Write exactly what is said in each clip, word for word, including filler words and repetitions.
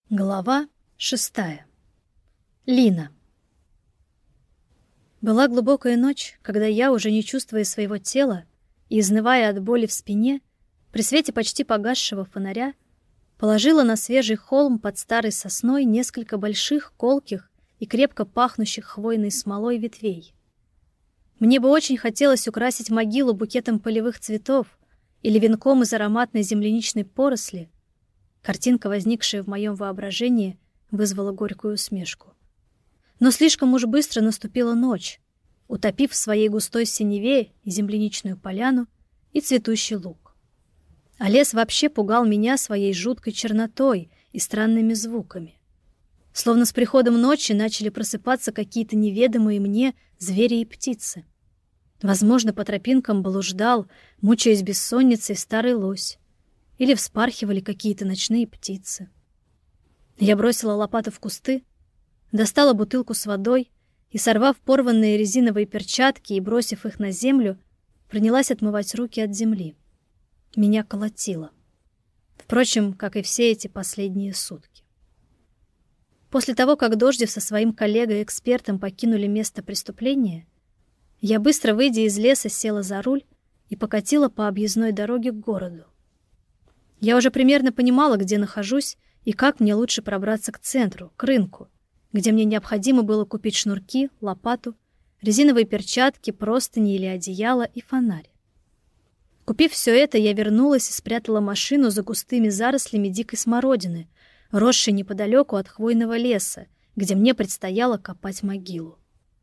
Глава шестая. Лина. Была глубокая ночь, когда я, уже не чувствуя своего тела и изнывая от боли в спине, при свете почти погасшего фонаря, положила на свежий холм под старой сосной несколько больших, колких и крепко пахнущих хвойной смолой ветвей. Мне бы очень хотелось украсить могилу букетом полевых цветов или венком из ароматной земляничной поросли. Картинка, возникшая в моем воображении, вызвала горькую усмешку. Но слишком уж быстро наступила ночь, утопив в своей густой синеве и земляничную поляну, и цветущий луг. А лес вообще пугал меня своей жуткой чернотой и странными звуками. Словно с приходом ночи начали просыпаться какие-то неведомые мне звери и птицы. Возможно, по тропинкам блуждал, мучаясь бессонницей, старый лось. Или вспархивали какие-то ночные птицы. Я бросила лопату в кусты, достала бутылку с водой и, сорвав порванные резиновые перчатки и бросив их на землю, принялась отмывать руки от земли. Меня колотило. Впрочем, как и все эти последние сутки. После того, как Дождев со своим коллегой-экспертом покинули место преступления, я, быстро выйдя из леса, села за руль и покатила по объездной дороге к городу. Я уже примерно понимала, где нахожусь и как мне лучше пробраться к центру, к рынку, где мне необходимо было купить шнурки, лопату, резиновые перчатки, простыни или одеяло и фонарь. Купив все это, я вернулась и спрятала машину за густыми зарослями дикой смородины, росшей неподалеку от хвойного леса, где мне предстояло копать могилу.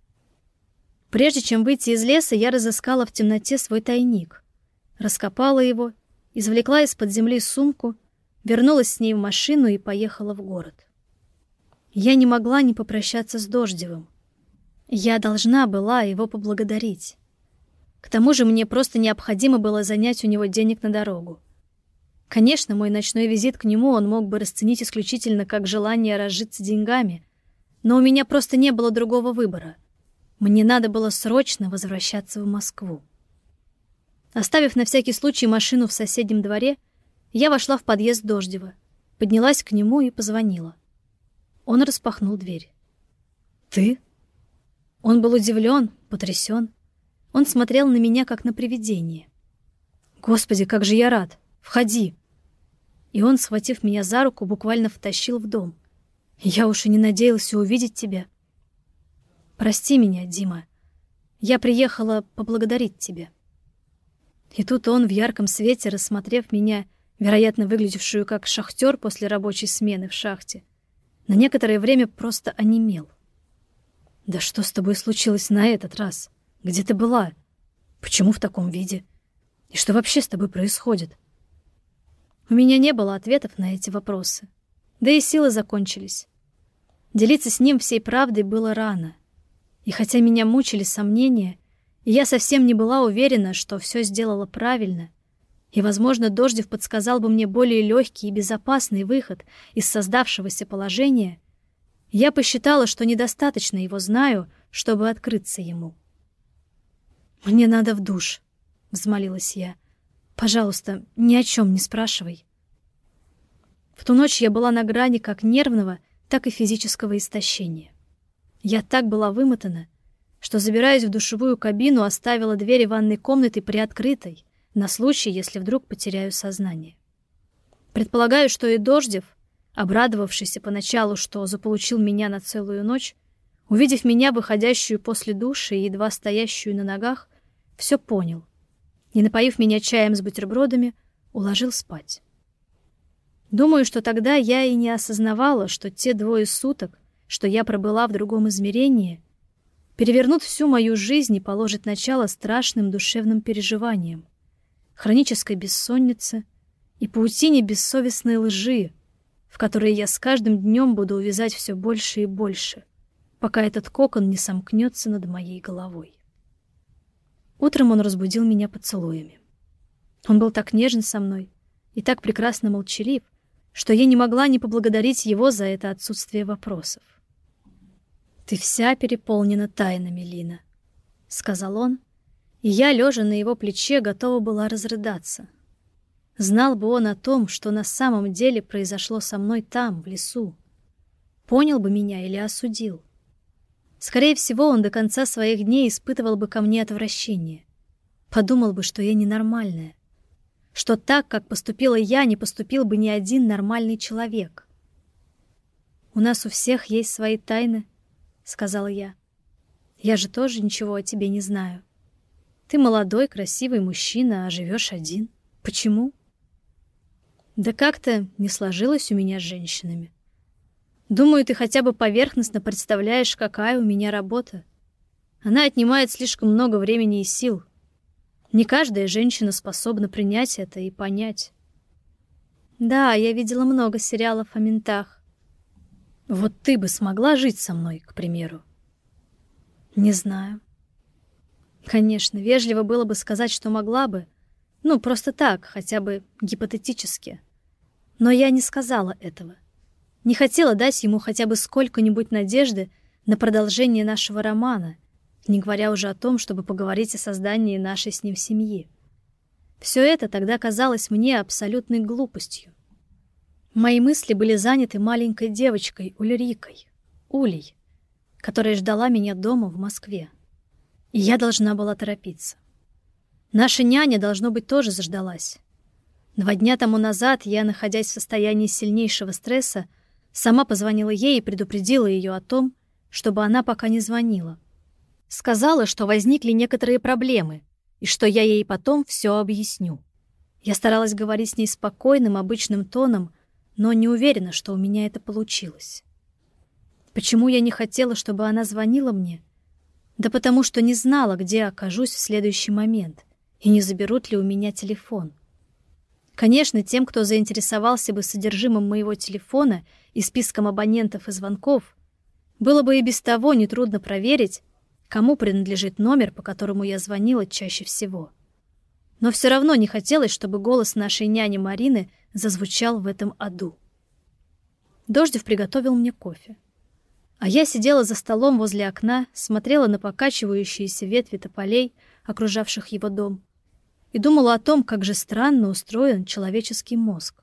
Прежде чем выйти из леса, я разыскала в темноте свой тайник, раскопала его, извлекла из-под земли сумку, вернулась с ней в машину и поехала в город. Я не могла не попрощаться с Дождевым. Я должна была его поблагодарить. К тому же мне просто необходимо было занять у него денег на дорогу. Конечно, мой ночной визит к нему он мог бы расценить исключительно как желание разжиться деньгами, но у меня просто не было другого выбора. Мне надо было срочно возвращаться в Москву. Оставив на всякий случай машину в соседнем дворе, я вошла в подъезд Дождева, поднялась к нему и позвонила. Он распахнул дверь. «Ты?» Он был удивлен, потрясен. Он смотрел на меня, как на привидение. «Господи, как же я рад! Входи!» И он, схватив меня за руку, буквально втащил в дом. «Я уж и не надеялся увидеть тебя. Прости меня, Дима. Я приехала поблагодарить тебя». И тут он в ярком свете, рассмотрев меня, вероятно, выглядевшую как шахтер после рабочей смены в шахте, на некоторое время просто онемел. «Да что с тобой случилось на этот раз? Где ты была? Почему в таком виде? И что вообще с тобой происходит?» У меня не было ответов на эти вопросы. Да и силы закончились. Делиться с ним всей правдой было рано. И хотя меня мучили сомнения, и я совсем не была уверена, что все сделала правильно, и, возможно, Дождев подсказал бы мне более легкий и безопасный выход из создавшегося положения, я посчитала, что недостаточно его знаю, чтобы открыться ему. «Мне надо в душ», — взмолилась я. «Пожалуйста, ни о чем не спрашивай». В ту ночь я была на грани как нервного, так и физического истощения. Я так была вымотана, что, забираясь в душевую кабину, оставила двери ванной комнаты приоткрытой на случай, если вдруг потеряю сознание. Предполагаю, что и Дождев, обрадовавшийся поначалу, что заполучил меня на целую ночь, увидев меня, выходящую после душа и едва стоящую на ногах, все понял и, напоив меня чаем с бутербродами, уложил спать. Думаю, что тогда я и не осознавала, что те двое суток, что я пробыла в другом измерении, перевернут всю мою жизнь и положат начало страшным душевным переживаниям, хронической бессоннице и паутине бессовестной лжи, в которые я с каждым днем буду увязать все больше и больше, пока этот кокон не сомкнется над моей головой. Утром он разбудил меня поцелуями. Он был так нежен со мной и так прекрасно молчалив, что я не могла не поблагодарить его за это отсутствие вопросов. «Ты вся переполнена тайнами, Лина», — сказал он, и я, лежа на его плече, готова была разрыдаться. Знал бы он о том, что на самом деле произошло со мной там, в лесу. Понял бы меня или осудил. Скорее всего, он до конца своих дней испытывал бы ко мне отвращение. Подумал бы, что я ненормальная. Что так, как поступила я, не поступил бы ни один нормальный человек. «У нас у всех есть свои тайны», — сказала я. «Я же тоже ничего о тебе не знаю. Ты молодой, красивый мужчина, а живешь один. Почему?» «Да как-то не сложилось у меня с женщинами. Думаю, ты хотя бы поверхностно представляешь, какая у меня работа. Она отнимает слишком много времени и сил. Не каждая женщина способна принять это и понять». «Да, я видела много сериалов о ментах». «Вот ты бы смогла жить со мной, к примеру?» «Не знаю». Конечно, вежливо было бы сказать, что могла бы. Ну, просто так, хотя бы гипотетически. Но я не сказала этого. Не хотела дать ему хотя бы сколько-нибудь надежды на продолжение нашего романа, не говоря уже о том, чтобы поговорить о создании нашей с ним семьи. Все это тогда казалось мне абсолютной глупостью. Мои мысли были заняты маленькой девочкой Ульрикой, Улей, которая ждала меня дома в Москве. И я должна была торопиться. Наша няня, должно быть, тоже заждалась. Два дня тому назад я, находясь в состоянии сильнейшего стресса, сама позвонила ей и предупредила ее о том, чтобы она пока не звонила. Сказала, что возникли некоторые проблемы, и что я ей потом все объясню. Я старалась говорить с ней спокойным, обычным тоном, но не уверена, что у меня это получилось. Почему я не хотела, чтобы она звонила мне? Да потому что не знала, где окажусь в следующий момент, и не заберут ли у меня телефон. Конечно, тем, кто заинтересовался бы содержимым моего телефона и списком абонентов и звонков, было бы и без того нетрудно проверить, кому принадлежит номер, по которому я звонила чаще всего. Но все равно не хотелось, чтобы голос нашей няни Марины зазвучал в этом аду. Дождев приготовил мне кофе. А я сидела за столом возле окна, смотрела на покачивающиеся ветви тополей, окружавших его дом, и думала о том, как же странно устроен человеческий мозг.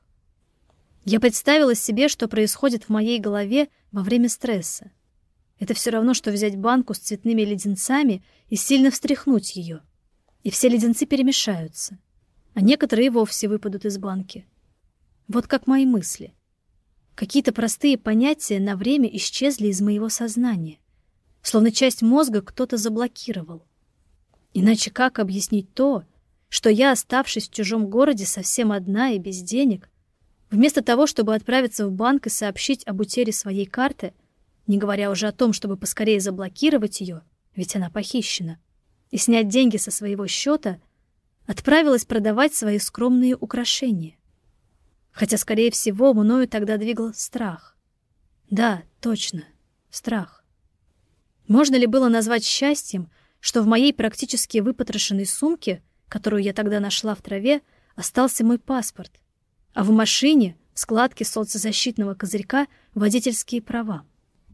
Я представила себе, что происходит в моей голове во время стресса. Это все равно, что взять банку с цветными леденцами и сильно встряхнуть ее, и все леденцы перемешаются, а некоторые вовсе выпадут из банки. Вот как мои мысли. Какие-то простые понятия на время исчезли из моего сознания, словно часть мозга кто-то заблокировал. Иначе как объяснить то, что я, оставшись в чужом городе совсем одна и без денег, вместо того, чтобы отправиться в банк и сообщить об утере своей карты, не говоря уже о том, чтобы поскорее заблокировать ее, ведь она похищена, и снять деньги со своего счета, отправилась продавать свои скромные украшения. Хотя, скорее всего, мною тогда двигал страх. Да, точно, страх. Можно ли было назвать счастьем, что в моей практически выпотрошенной сумке, которую я тогда нашла в траве, остался мой паспорт, а в машине, в складке солнцезащитного козырька, водительские права?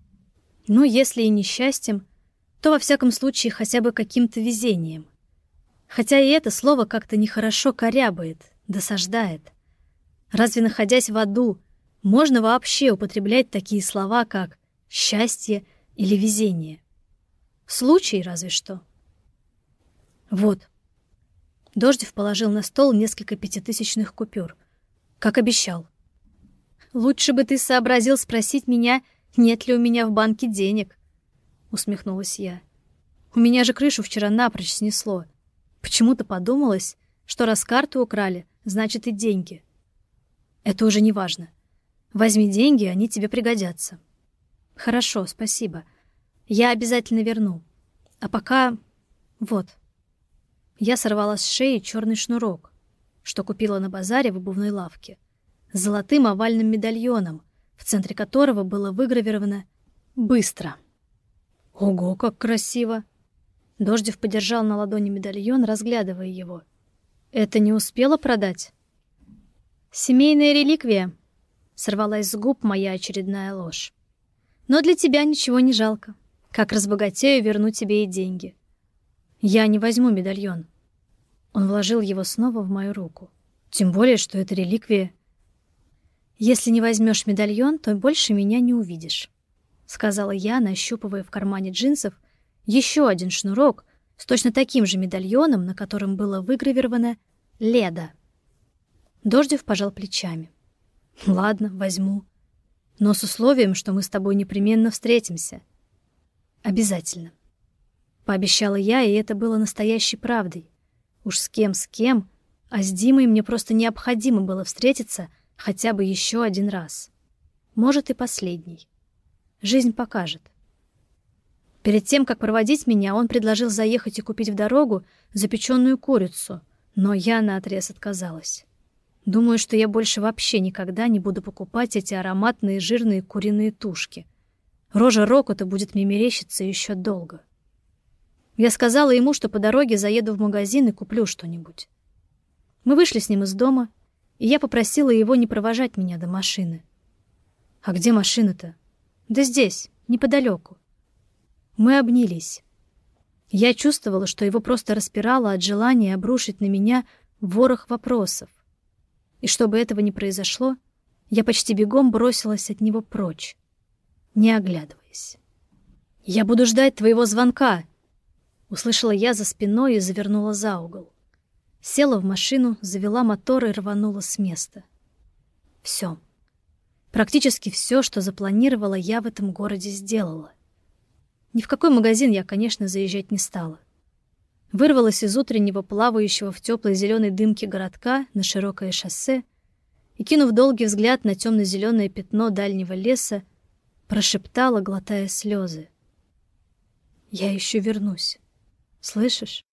Ну, если и не счастьем, то, во всяком случае, хотя бы каким-то везением. Хотя и это слово как-то нехорошо корябает, досаждает. Разве, находясь в аду, можно вообще употреблять такие слова, как «счастье» или «везение»? Случай разве что. Вот. Дождев положил на стол несколько пятитысячных купюр, как обещал. «Лучше бы ты сообразил спросить меня, нет ли у меня в банке денег», — усмехнулась я. «У меня же крышу вчера напрочь снесло. Почему-то подумалось, что раз карту украли, значит и деньги. Это уже не важно. Возьми деньги, они тебе пригодятся». «Хорошо, спасибо. Я обязательно верну. А пока... вот». Я сорвала с шеи черный шнурок, что купила на базаре в обувной лавке, с золотым овальным медальоном, в центре которого было выгравировано «Быстро». «Ого, как красиво!» Дождев подержал на ладони медальон, разглядывая его. «Это не успела продать?» «Семейная реликвия», — сорвалась с губ моя очередная ложь. «Но для тебя ничего не жалко. Как разбогатею, верну тебе и деньги». «Я не возьму медальон». Он вложил его снова в мою руку. Тем более, что это реликвия. «Если не возьмешь медальон, то больше меня не увидишь», — сказала я, нащупывая в кармане джинсов еще один шнурок с точно таким же медальоном, на котором было выгравировано «Леда». Дождев пожал плечами. «Ладно, возьму. Но с условием, что мы с тобой непременно встретимся. Обязательно». Пообещала я, и это было настоящей правдой. Уж с кем с кем, а с Димой мне просто необходимо было встретиться хотя бы еще один раз. Может, и последний. Жизнь покажет. Перед тем, как проводить меня, он предложил заехать и купить в дорогу запеченную курицу, но я наотрез отказалась. Думаю, что я больше вообще никогда не буду покупать эти ароматные жирные куриные тушки. Рожа Рокота будет мне мерещиться еще долго. Я сказала ему, что по дороге заеду в магазин и куплю что-нибудь. Мы вышли с ним из дома, и я попросила его не провожать меня до машины. «А где машина-то?» «Да здесь, неподалеку». Мы обнялись. Я чувствовала, что его просто распирало от желания обрушить на меня ворох вопросов. И чтобы этого не произошло, я почти бегом бросилась от него прочь, не оглядываясь. «Я буду ждать твоего звонка!» Услышала я за спиной и завернула за угол. Села в машину, завела мотор и рванула с места. Все. Практически все, что запланировала, я в этом городе сделала. Ни в какой магазин я, конечно, заезжать не стала. Вырвалась из утреннего, плавающего в теплой зеленой дымке городка на широкое шоссе и, кинув долгий взгляд на темно-зеленое пятно дальнего леса, прошептала, глотая слезы: «Я еще вернусь. Слышишь?»